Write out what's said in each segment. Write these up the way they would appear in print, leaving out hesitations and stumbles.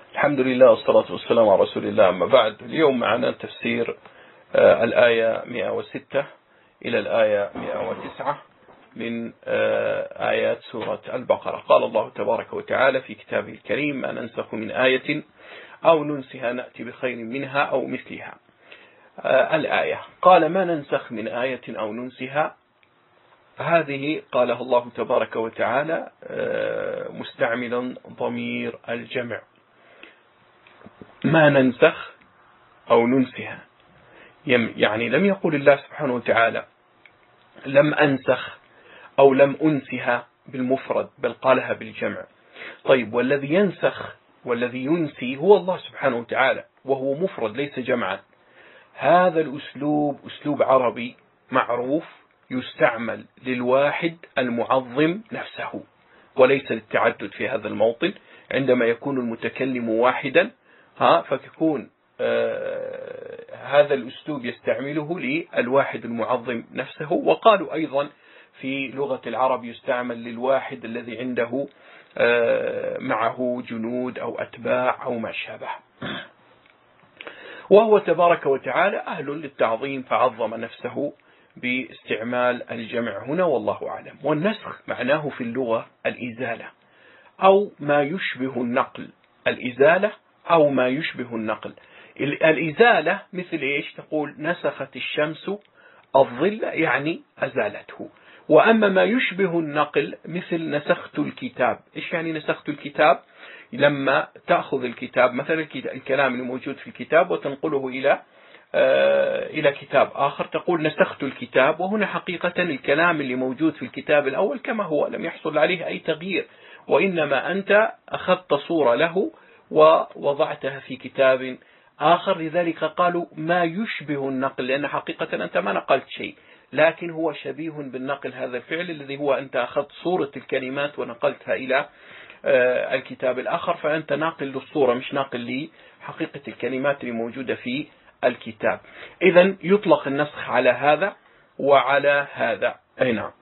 الحمد لله والصلاة والسلام على رسول الله. أما بعد، اليوم معنا تفسير الآية 106 إلى الآية 109 من آيات سورة البقرة. قال الله تبارك وتعالى في كتابه الكريم: ما ننسخ من آية أو ننسها نأتي بخير منها أو مثلها. الآية قال: ما ننسخ من آية أو ننسها، هذه قالها الله تبارك وتعالى مستعملا ضمير الجمع. ما ننسخ أو ننسها، يعني لم يقل الله سبحانه وتعالى لم أنسخ أو لم أنسها بالمفرد، بل قالها بالجمع. طيب، والذي ينسخ والذي ينسي هو الله سبحانه وتعالى، وهو مفرد ليس جمعا. هذا الأسلوب أسلوب عربي معروف، يستعمل للواحد المعظم نفسه وليس للتعدد في هذا الموطن. عندما يكون المتكلم واحدا فيكون هذا الأسلوب يستعمله للواحد المعظم نفسه. وقالوا أيضا في لغة العرب يستعمل للواحد الذي عنده معه جنود أو أتباع أو ما شابه. وهو تبارك وتعالى أهل للتعظيم فعظم نفسه باستعمال الجمع هنا، والله أعلم. والنسخ معناه في اللغة الإزالة أو ما يشبه النقل. الإزالة أو ما يشبه النقل. الإزالة مثل إيش؟ تقول نسخت الشمس الظل، يعني أزالته. وأما ما يشبه النقل مثل نسخت الكتاب. إيش يعني نسخت الكتاب؟ لما تأخذ الكتاب مثلا الكلام الموجود في الكتاب وتنقله إلى كتاب آخر، تقول نسخت الكتاب. وهنا حقيقة الكلام اللي موجود في الكتاب الأول كما هو، لم يحصل عليه أي تغيير، وإنما أنت أخذت صورة له ووضعتها في كتاب آخر. لذلك قالوا ما يشبه النقل، لأن حقيقة أنت ما نقلت شيء، لكن هو شبيه بالنقل. هذا الفعل الذي هو أنت أخذت صورة الكلمات ونقلتها إلى الكتاب الآخر، فأنت ناقل للصورة مش ناقل لحقيقة الكلمات اللي موجودة في الكتاب. إذن يطلق النسخ على هذا وعلى هذا. أي نعم.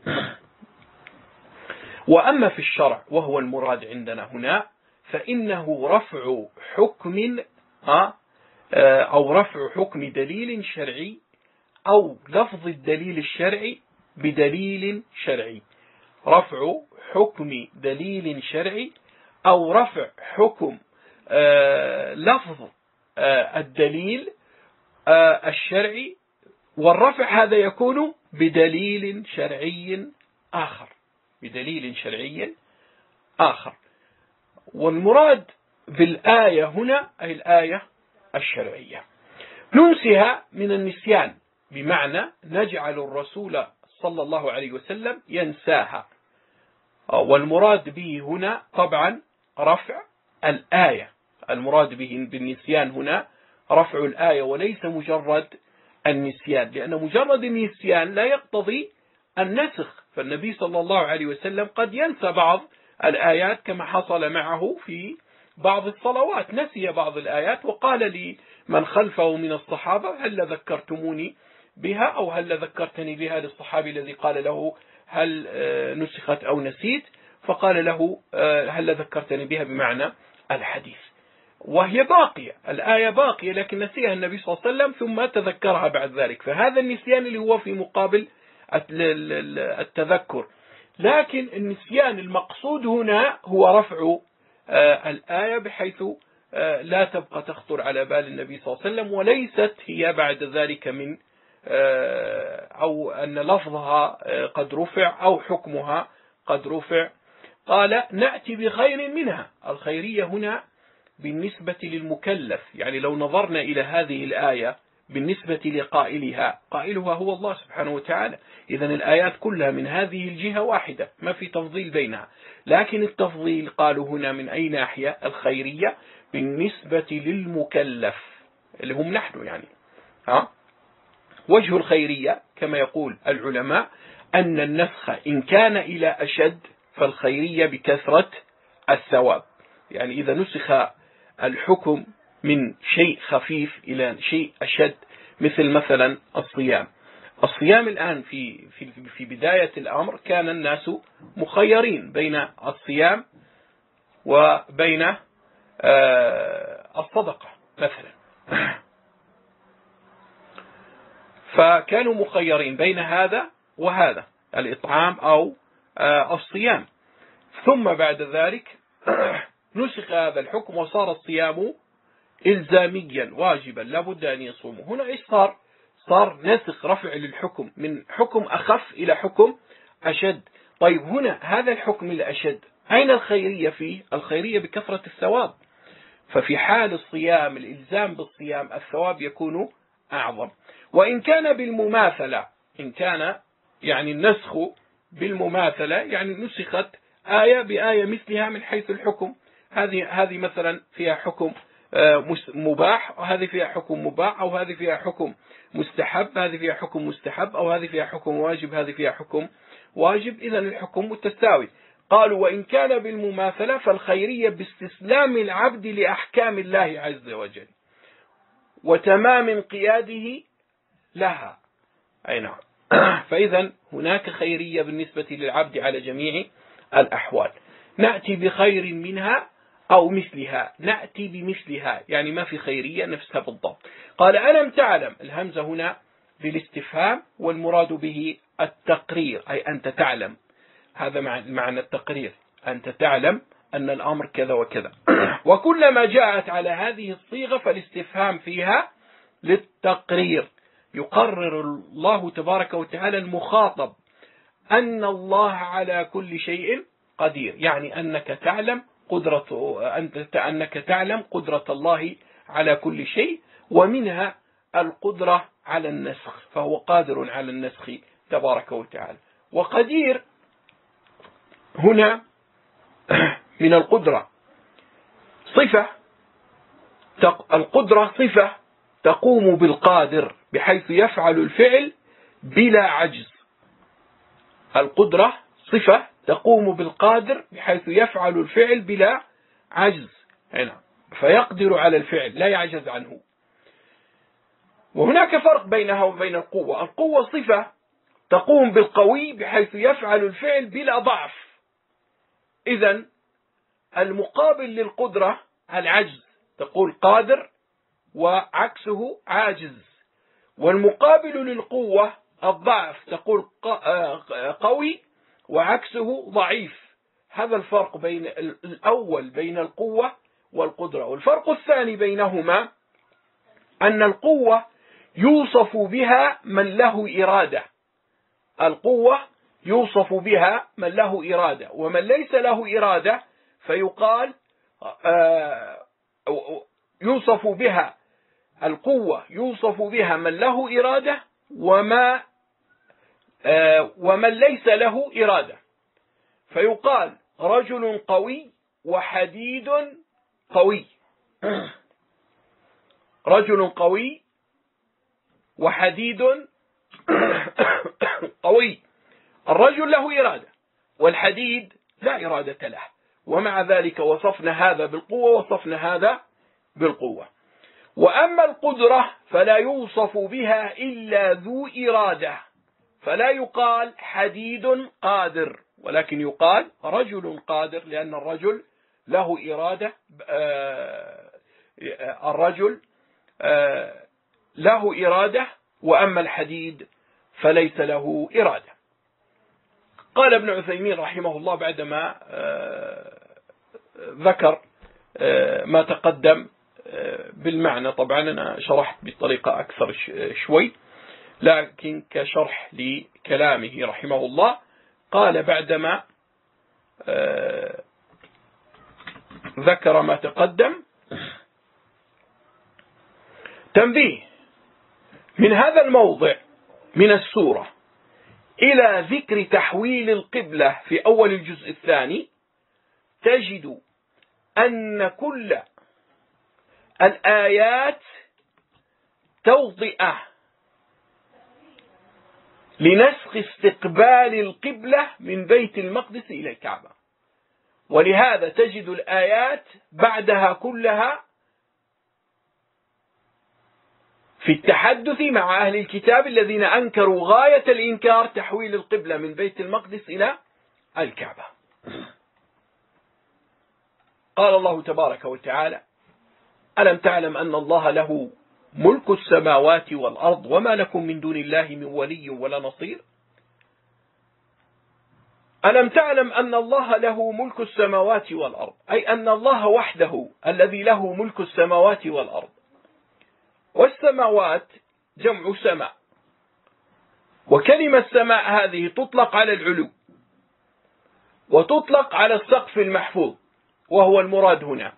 وأما في الشرع وهو المراد عندنا هنا، فإنه رفع حكم أو رفع حكم دليل شرعي أو لفظ الدليل الشرعي بدليل شرعي. رفع حكم دليل شرعي أو رفع حكم لفظ الدليل الشرعي، والرفع هذا يكون بدليل شرعي آخر. بدليل شرعي آخر. والمراد بالآية هنا أي الآية الشرعية. ننسها من النسيان، بمعنى نجعل الرسول صلى الله عليه وسلم ينساها. والمراد به هنا طبعا رفع الآية. المراد به بالنسيان هنا رفع الآية وليس مجرد النسيان، لأن مجرد النسيان لا يقتضي النسخ. فالنبي صلى الله عليه وسلم قد ينسى بعض الآيات كما حصل معه في بعض الصلوات، نسي بعض الآيات وقال لمن خلفه من الصحابة: هل ذكرتموني بها أو هل ذكرتني بها؟ للصحابي الذي قال له: هل نسخت أو نسيت؟ فقال له: هل ذكرتني بها، بمعنى الحديث. وهي باقية، الآية باقية، لكن نسيها النبي صلى الله عليه وسلم ثم تذكرها بعد ذلك. فهذا النسيان اللي هو في مقابل التذكر. لكن النسيان المقصود هنا هو رفع الآية بحيث لا تبقى تخطر على بال النبي صلى الله عليه وسلم، وليست هي بعد ذلك من أو أن لفظها قد رفع أو حكمها قد رفع. قال: نأتي بخير منها. الخيرية هنا بالنسبة للمكلف، يعني لو نظرنا إلى هذه الآية بالنسبة لقائلها، قائلها هو الله سبحانه وتعالى. إذن الآيات كلها من هذه الجهة واحدة، ما في تفضيل بينها. لكن التفضيل قالوا هنا من أي ناحية؟ الخيرية بالنسبة للمكلف اللي هم نحن، يعني وجه الخيرية كما يقول العلماء أن النسخ إن كان إلى أشد فالخيرية بكثرة الثواب. يعني إذا نسخ الحكم من شيء خفيف إلى شيء أشد، مثلا الصيام الآن في بداية الأمر كان الناس مخيرين بين الصيام وبين الصدقة مثلا. فكانوا مخيرين بين هذا وهذا، الإطعام أو الصيام. ثم بعد ذلك نسخ هذا الحكم وصار الصيام إلزاميا واجبا لا بد أن يصوموا. هنا إيش صار نسخ، رفع للحكم من حكم أخف إلى حكم أشد. طيب هنا هذا الحكم الأشد أين الخيرية فيه؟ الخيرية بكثرة الثواب. ففي حال الصيام الإلزام بالصيام الثواب يكون أعظم. وإن كان بالمماثلة، إن كان يعني النسخ بالمماثلة يعني نسخت آية بآية مثلها من حيث الحكم، هذه مثلا فيها حكم مباح، وهذه فيها حكم مباح، أو هذه فيها حكم مستحب، هذه فيها حكم مستحب، أو هذه فيها حكم واجب، هذه فيها حكم واجب، إذن الحكم متساوي. قالوا وإن كان بالمماثلة فالخيرية باستسلام العبد لأحكام الله عز وجل وتمام انقياده لها. أي نعم. فإذا هناك خيرية بالنسبة للعبد على جميع الأحوال. نأتي بخير منها أو مثلها، نأتي بمثلها يعني ما في خيرية نفسها بالضبط. قال ألم تعلم، الهمزة هنا بالاستفهام والمراد به التقرير، أي أنت تعلم، هذا معنى التقرير، أنت تعلم أن الأمر كذا وكذا. وكلما جاءت على هذه الصيغة فالاستفهام فيها للتقرير، يقرر الله تبارك وتعالى المخاطب أن الله على كل شيء قدير، يعني أنك تعلم أنك تعلم قدرة الله على كل شيء، ومنها القدرة على النسخ، فهو قادر على النسخ تبارك وتعالى. وقدير هنا من القدرة صفة، القدرة صفة تقوم بالقادر بحيث يفعل الفعل بلا عجز. القدرة صفة تقوم بالقادر بحيث يفعل الفعل بلا عجز، هنا فيقدر على الفعل لا يعجز عنه. وهناك فرق بينها وبين القوة. القوة صفة تقوم بالقوي بحيث يفعل الفعل بلا ضعف. إذن المقابل للقدرة العجز، تقول قادر وعكسه عاجز. والمقابل للقوة الضعف، تقول قوي وعكسه ضعيف. هذا الفرق بين الأول بين القوة والقدرة. والفرق الثاني بينهما أن القوة يوصف بها من له إرادة، القوة يوصف بها من له إرادة، ومن ليس له إرادة فيقال يوصف بها القوة يوصف بها من له إرادة ومن ليس له إرادة، فيقال رجل قوي وحديد قوي. رجل قوي وحديد قوي. الرجل له إرادة والحديد لا إرادة له، ومع ذلك وصفنا هذا بالقوة وصفنا هذا بالقوة. وأما القدرة فلا يوصف بها إلا ذو إرادة، فلا يقال حديد قادر، ولكن يقال رجل قادر، لأن الرجل له إرادة. الرجل له إرادة، وأما الحديد فليس له إرادة. قال ابن عثيمين رحمه الله بعدما ذكر ما تقدم بالمعنى، طبعا أنا شرحت بطريقة أكثر شوي لكن كشرح لكلامه رحمه الله، قال بعدما ذكر ما تقدم: تنبيه، من هذا الموضع من السورة إلى ذكر تحويل القبلة في أول الجزء الثاني تجد أن كل الآيات توطئة لنسخ استقبال القبلة من بيت المقدس إلى الكعبة، ولهذا تجد الآيات بعدها كلها في التحدث مع أهل الكتاب الذين أنكروا غاية الإنكار تحويل القبلة من بيت المقدس إلى الكعبة. قال الله تبارك وتعالى: ألم تعلم أن الله له ملك السماوات والأرض وما لكم من دون الله من ولي ولا نصير. ألم تعلم أن الله له ملك السماوات والأرض، أي أن الله وحده الذي له ملك السماوات والأرض. والسماوات جمع سماء، وكلمة سماء هذه تطلق على العلو وتطلق على السقف المحفوظ، وهو المراد هنا،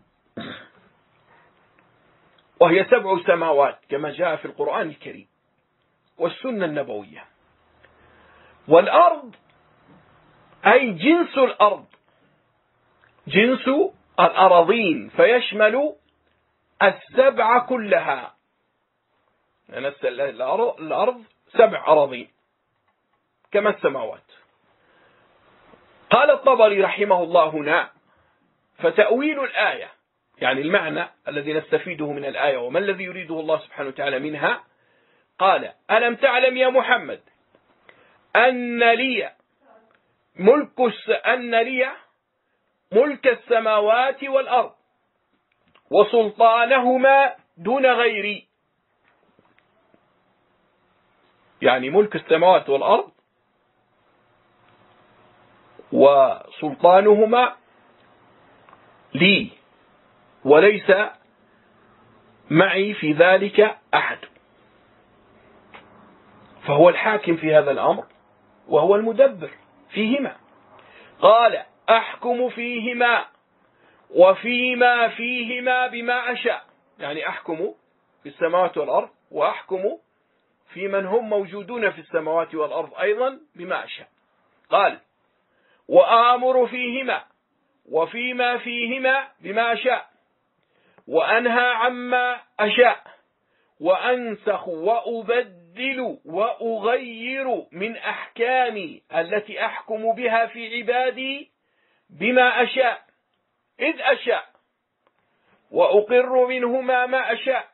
وهي 7 سماوات كما جاء في القرآن الكريم والسنة النبوية. والأرض أي جنس الأرض، جنس الأراضين، فيشمل 7 كلها، يعني الأرض 7 أراضين كما السماوات. قال الطبري رحمه الله هنا: فتأويل الآية، يعني المعنى الذي نستفيده من الآية وما الذي يريده الله سبحانه وتعالى منها، قال: ألم تعلم يا محمد أن لي ملك السماوات والأرض وسلطانهما دون غيري. يعني ملك السماوات والأرض وسلطانهما لي وليس معي في ذلك أحد، فهو الحاكم في هذا الأمر وهو المدبر فيهما. قال: أحكم فيهما وفيما فيهما بما أشاء، يعني أحكم في السماوات والأرض وأحكم في من هم موجودون في السماوات والأرض أيضا بما أشاء. قال: وآمر فيهما وفيما فيهما بما أشاء، وأنهى عما أشاء، وأنسخ وأبدل وأغير من أحكامي التي أحكم بها في عبادي بما أشاء إذ أشاء، وأقر منهما ما أشاء.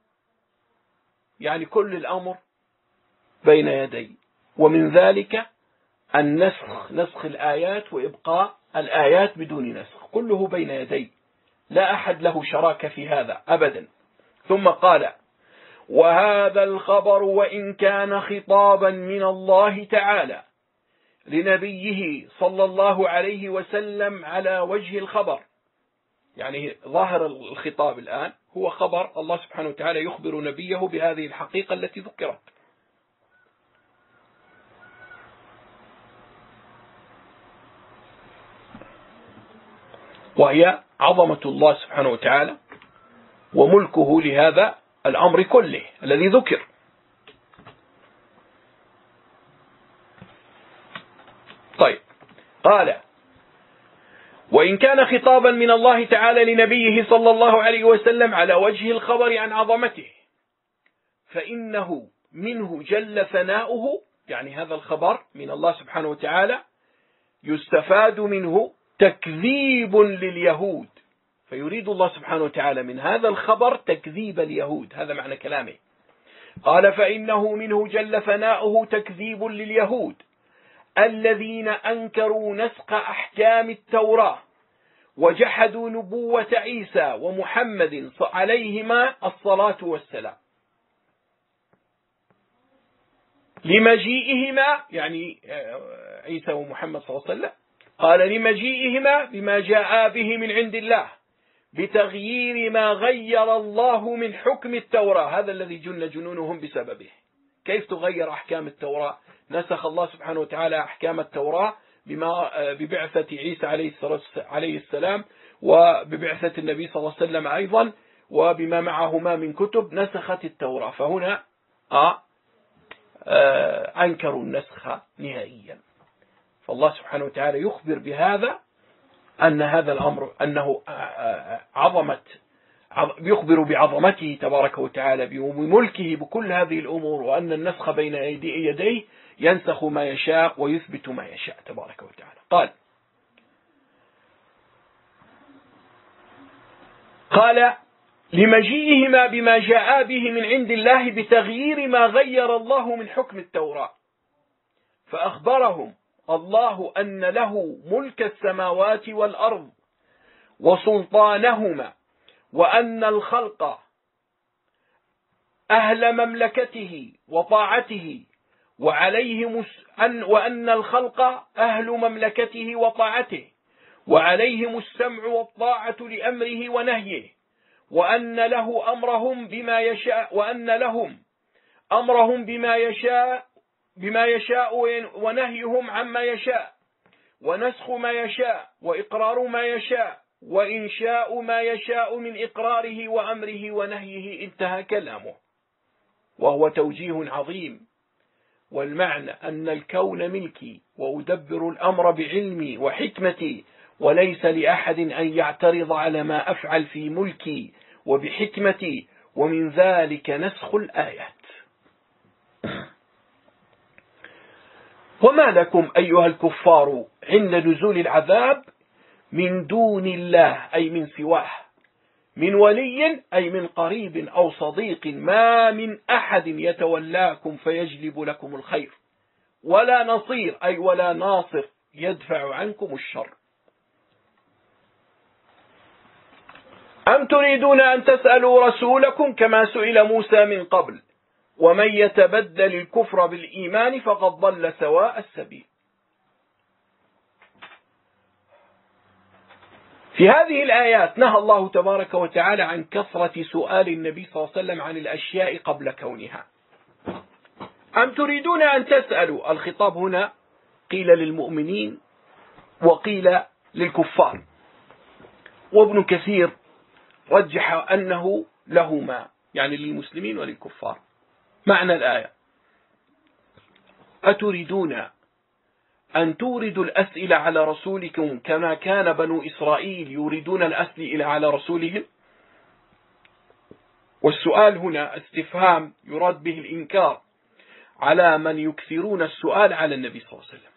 يعني كل الأمر بين يدي، ومن ذلك النسخ، نسخ الآيات وإبقاء الآيات بدون نسخ، كله بين يدي، لا أحد له شراكة في هذا أبدا. ثم قال: وهذا الخبر وإن كان خطابا من الله تعالى لنبيه صلى الله عليه وسلم على وجه الخبر، يعني ظاهر الخطاب الآن هو خبر الله سبحانه وتعالى يخبر نبيه بهذه الحقيقة التي ذكرت. وهي عظمة الله سبحانه وتعالى وملكه لهذا الأمر كله الذي ذكر. طيب، قال: وإن كان خطابا من الله تعالى لنبيه صلى الله عليه وسلم على وجه الخبر عن عظمته، فإنه منه جل ثناؤه، يعني هذا الخبر من الله سبحانه وتعالى يستفاد منه تكذيب لليهود، فيريد الله سبحانه وتعالى من هذا الخبر تكذيب اليهود، هذا معنى كلامه. قال: فإنه منه جل ثناؤه تكذيب لليهود الذين أنكروا نسخ أحكام التوراة وجحدوا نبوة عيسى ومحمد عليهما الصلاة والسلام لمجيئهما، يعني عيسى ومحمد صلى الله عليه وسلم، قال: لمجيئهما بما جاء به من عند الله بتغيير ما غير الله من حكم التوراة، هذا الذي جن جنونهم بسببه. كيف تغير أحكام التوراة؟ نسخ الله سبحانه وتعالى أحكام التوراة ببعثة عيسى عليه السلام، وببعثة النبي صلى الله عليه وسلم أيضا، وبما معهما من كتب نسخت التوراة. فهنا أنكروا النسخ نهائيا. فالله سبحانه وتعالى يخبر بهذا، أن هذا الأمر أنه يخبر بعظمته تبارك وتعالى بملكه بكل هذه الأمور، وأن النسخ بين يديه ينسخ ما يشاء ويثبت ما يشاء تبارك وتعالى. قال: لمجيئهما بما جاء به من عند الله بتغيير ما غير الله من حكم التوراة، فأخبرهم الله أن له ملك السماوات والأرض وسلطانهما وأن الخلق أهل مملكته وطاعته وأن الخلق أهل مملكته وطاعته وعليهم السمع والطاعة لأمره ونهيه، وأن له أمرهم بما يشاء ونهيهم عما يشاء، ونسخ ما يشاء وإقرار ما يشاء وإنشاء ما يشاء من إقراره وأمره ونهيه. انتهى كلامه، وهو توجيه عظيم. والمعنى أن الكون ملكي وأدبر الأمر بعلمي وحكمتي، وليس لأحد أن يعترض على ما أفعل في ملكي وبحكمتي، ومن ذلك نسخ الآيات. وما لكم أيها الكفار عند نزول العذاب من دون الله، أي من سواه، من ولي أي من قريب أو صديق، ما من أحد يتولاكم فيجلب لكم الخير، ولا نصير أي ولا ناصر يدفع عنكم الشر. أم تريدون أن تسألوا رسولكم كما سئل موسى من قبل، ومن يتبدل الكفر بالإيمان فقد ضل سواء السبيل. في هذه الآيات نهى الله تبارك وتعالى عن كثرة سؤال النبي صلى الله عليه وسلم عن الأشياء قبل كونها. أم تريدون أن تسألوا، الخطاب هنا قيل للمؤمنين وقيل للكفار، وابن كثير رجح أنه لهما، يعني للمسلمين وللكفار. معنى الآية: أتريدون أن توردوا الأسئلة على رسولكم كما كان بنو إسرائيل يريدون الأسئلة على رسولهم؟ والسؤال هنا استفهام يراد به الإنكار على من يكثرون السؤال على النبي صلى الله عليه وسلم.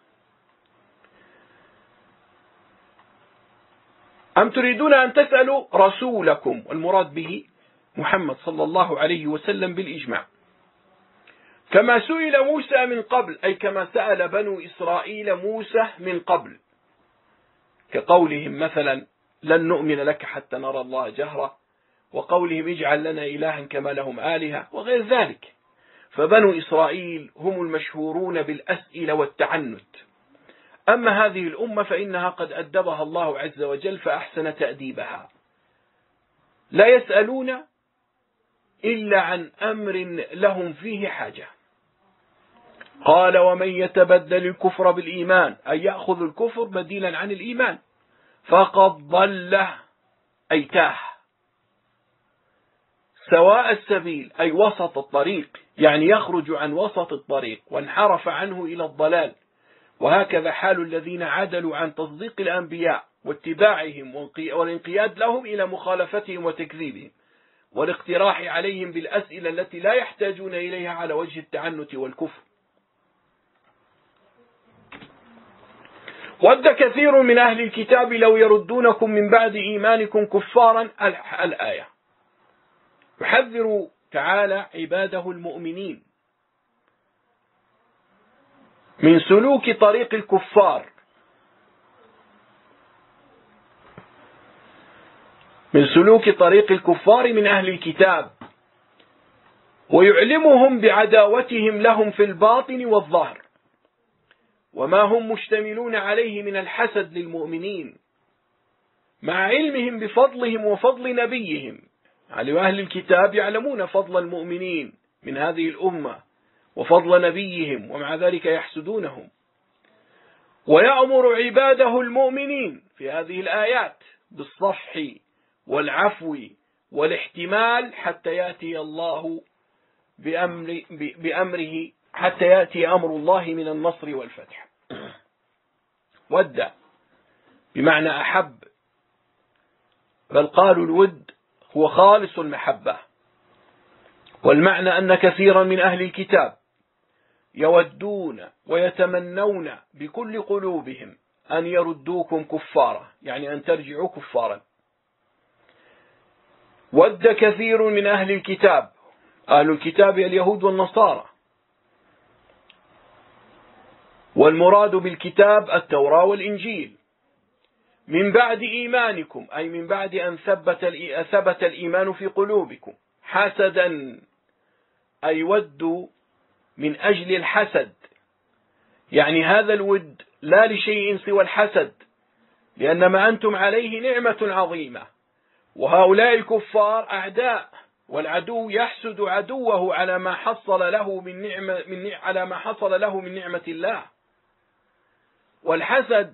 أم تريدون أن تسألوا رسولكم، والمراد به محمد صلى الله عليه وسلم بالإجماع، كما سئل موسى من قبل، أي كما سأل بنو إسرائيل موسى من قبل، كقولهم مثلا لن نؤمن لك حتى نرى الله جهرة، وقولهم اجعل لنا إلها كما لهم آلهة، وغير ذلك. فبنو إسرائيل هم المشهورون بالأسئلة والتعنت. أما هذه الأمة فإنها قد أدبها الله عز وجل فأحسن تأديبها، لا يسألون إلا عن أمر لهم فيه حاجة. قال: ومن يتبدل الكفر بالإيمان، أي يأخذ الكفر بديلا عن الإيمان، فقد ضل أي تاه سواء السبيل، أي وسط الطريق، يعني يخرج عن وسط الطريق وانحرف عنه إلى الضلال. وهكذا حال الذين عدلوا عن تصديق الأنبياء واتباعهم والانقياد لهم إلى مخالفتهم وتكذيبهم والاقتراح عليهم بالأسئلة التي لا يحتاجون إليها على وجه التعنت والكفر. ود كثير من أهل الكتاب لو يردونكم من بعد إيمانكم كفارا. الآية يحذر تعالى عباده المؤمنين من سلوك طريق الكفار، من أهل الكتاب، ويعلمهم بعداوتهم لهم في الباطن والظاهر، وما هم مشتملون عليه من الحسد للمؤمنين، مع علمهم بفضلهم وفضل نبيهم. يعني أهل الكتاب يعلمون فضل المؤمنين من هذه الأمة وفضل نبيهم، ومع ذلك يحسدونهم. ويأمر عباده المؤمنين في هذه الآيات بالصفح والعفو والاحتمال حتى يأتي الله بأمره، حتى يأتي أمر الله من النصر والفتح. ود بمعنى أحب، بل قالوا الود هو خالص المحبة. والمعنى أن كثيرا من أهل الكتاب يودون ويتمنون بكل قلوبهم أن يردوكم كفارا، يعني أن ترجعوا كفارا. ود كثير من أهل الكتاب، أهل الكتاب اليهود والنصارى، والمراد بالكتاب التوراة والإنجيل، من بعد إيمانكم أي من بعد أن ثبت الإيمان في قلوبكم حسدا أي ودوا من أجل الحسد، يعني هذا الود لا لشيء سوى الحسد، لأن ما أنتم عليه نعمة عظيمة، وهؤلاء الكفار أعداء، والعدو يحسد عدوه على ما حصل له من نعمة الله. والحسد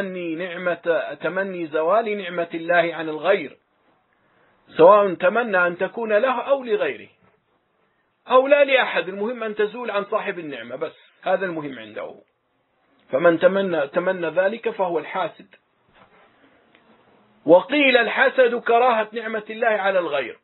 تمني زوال نعمة الله عن الغير، سواء تمنى أن تكون له أو لغيره أو لا لأحد، المهم أن تزول عن صاحب النعمة، بس هذا المهم عنده. فمن تمنى ذلك فهو الحاسد. وقيل الحسد كراهة نعمة الله على الغير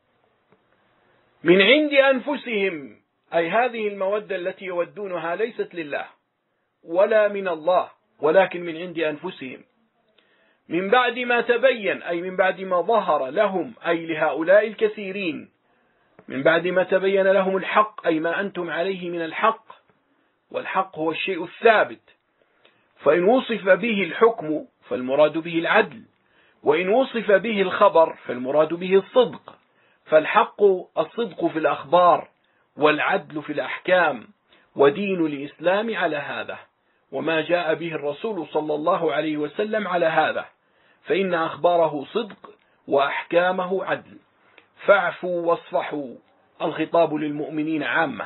من عند أنفسهم، أي هذه المودة التي يودونها ليست لله ولا من الله، ولكن من عند أنفسهم، من بعد ما تبين أي من بعد ما ظهر لهم أي لهؤلاء الكثيرين، من بعد ما تبين لهم الحق أي ما أنتم عليه من الحق، والحق هو الشيء الثابت، فإن وصف به الحكم فالمراد به العدل، وإن وصف به الخبر فالمراد به الصدق، فالحق الصدق في الأخبار والعدل في الأحكام، ودين الإسلام على هذا، وما جاء به الرسول صلى الله عليه وسلم على هذا، فإن أخباره صدق وأحكامه عدل. فاعفوا واصفحوا، الخطاب للمؤمنين عامة،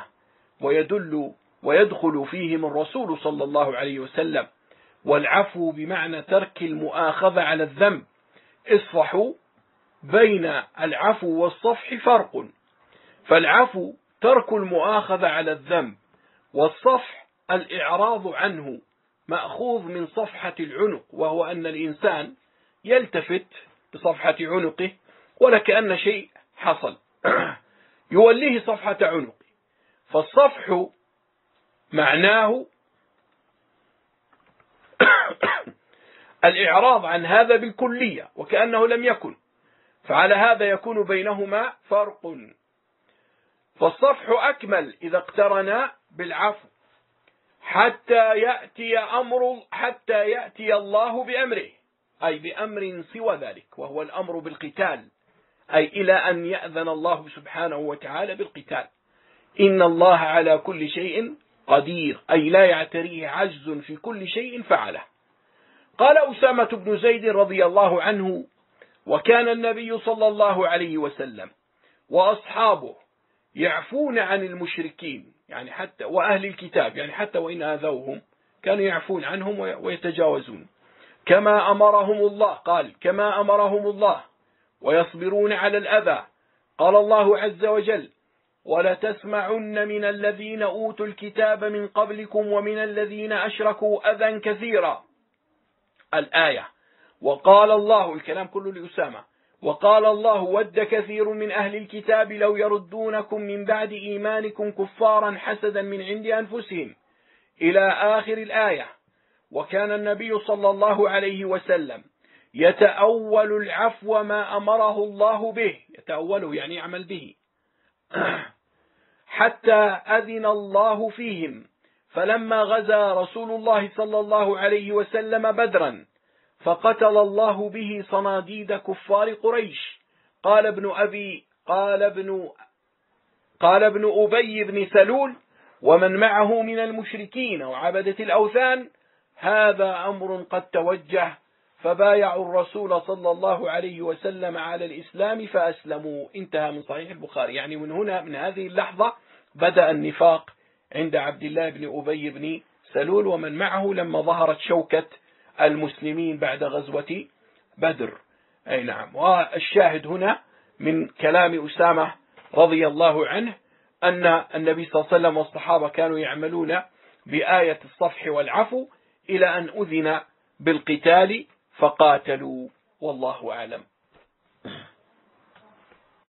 ويدخل فيهم الرسول صلى الله عليه وسلم، والعفو بمعنى ترك المؤاخذة على الذنب. اصفحوا، بين العفو والصفح فرق، فالعفو ترك المؤاخذة على الذنب، والصفح الإعراض عنه، مأخوذ من صفحة العنق، وهو أن الإنسان يلتفت بصفحة عنقه ولكأن شيء حصل يوليه صفحة عنقه، فالصفح معناه الإعراض عن هذا بالكلية وكأنه لم يكن، فعلى هذا يكون بينهما فرق. فالصفح أكمل إذا اقترن بالعفو حتى يأتي الله بأمره، أي بأمر سوى ذلك، وهو الأمر بالقتال، أي إلى أن يأذن الله سبحانه وتعالى بالقتال. إن الله على كل شيء قدير، أي لا يعتريه عجز في كل شيء فعله. قال أسامة بن زيد رضي الله عنه: وكان النبي صلى الله عليه وسلم وأصحابه يعفون عن المشركين، يعني حتى وأهل الكتاب، يعني حتى وإن آذوهم كانوا يعفون عنهم ويتجاوزون، كما أمرهم الله، قال كما أمرهم الله، ويصبرون على الأذى. قال الله عز وجل: ولتسمعن من الذين أوتوا الكتاب من قبلكم ومن الذين أشركوا أذى كثيرا، الآية. وقال الله، الكلام كله لأسامة، وقال الله: ود كثير من أهل الكتاب لو يردونكم من بعد إيمانكم كفارا حسدا من عند أنفسهم، إلى آخر الآية. وكان النبي صلى الله عليه وسلم يتأول العفو ما أمره الله به، يتأوله يعني يعمل به، حتى أذن الله فيهم. فلما غزا رسول الله صلى الله عليه وسلم بدرا فقتل الله به صناديد كفار قريش، قال ابن أبي بن سلول ومن معه من المشركين وعبدة الأوثان: هذا أمر قد توجه، فبايعوا الرسول صلى الله عليه وسلم على الإسلام فأسلموا. انتهى من صحيح البخاري. يعني من هنا، من هذه اللحظة بدأ النفاق عند عبد الله بن أبي بن سلول ومن معه لما ظهرت شوكة المسلمين بعد غزوة بدر. أي نعم. والشاهد هنا من كلام أسامة رضي الله عنه أن النبي صلى الله عليه وسلم والصحابة كانوا يعملون بآية الصفح والعفو إلى أن أذن بالقتال فقاتلوا، والله أعلم.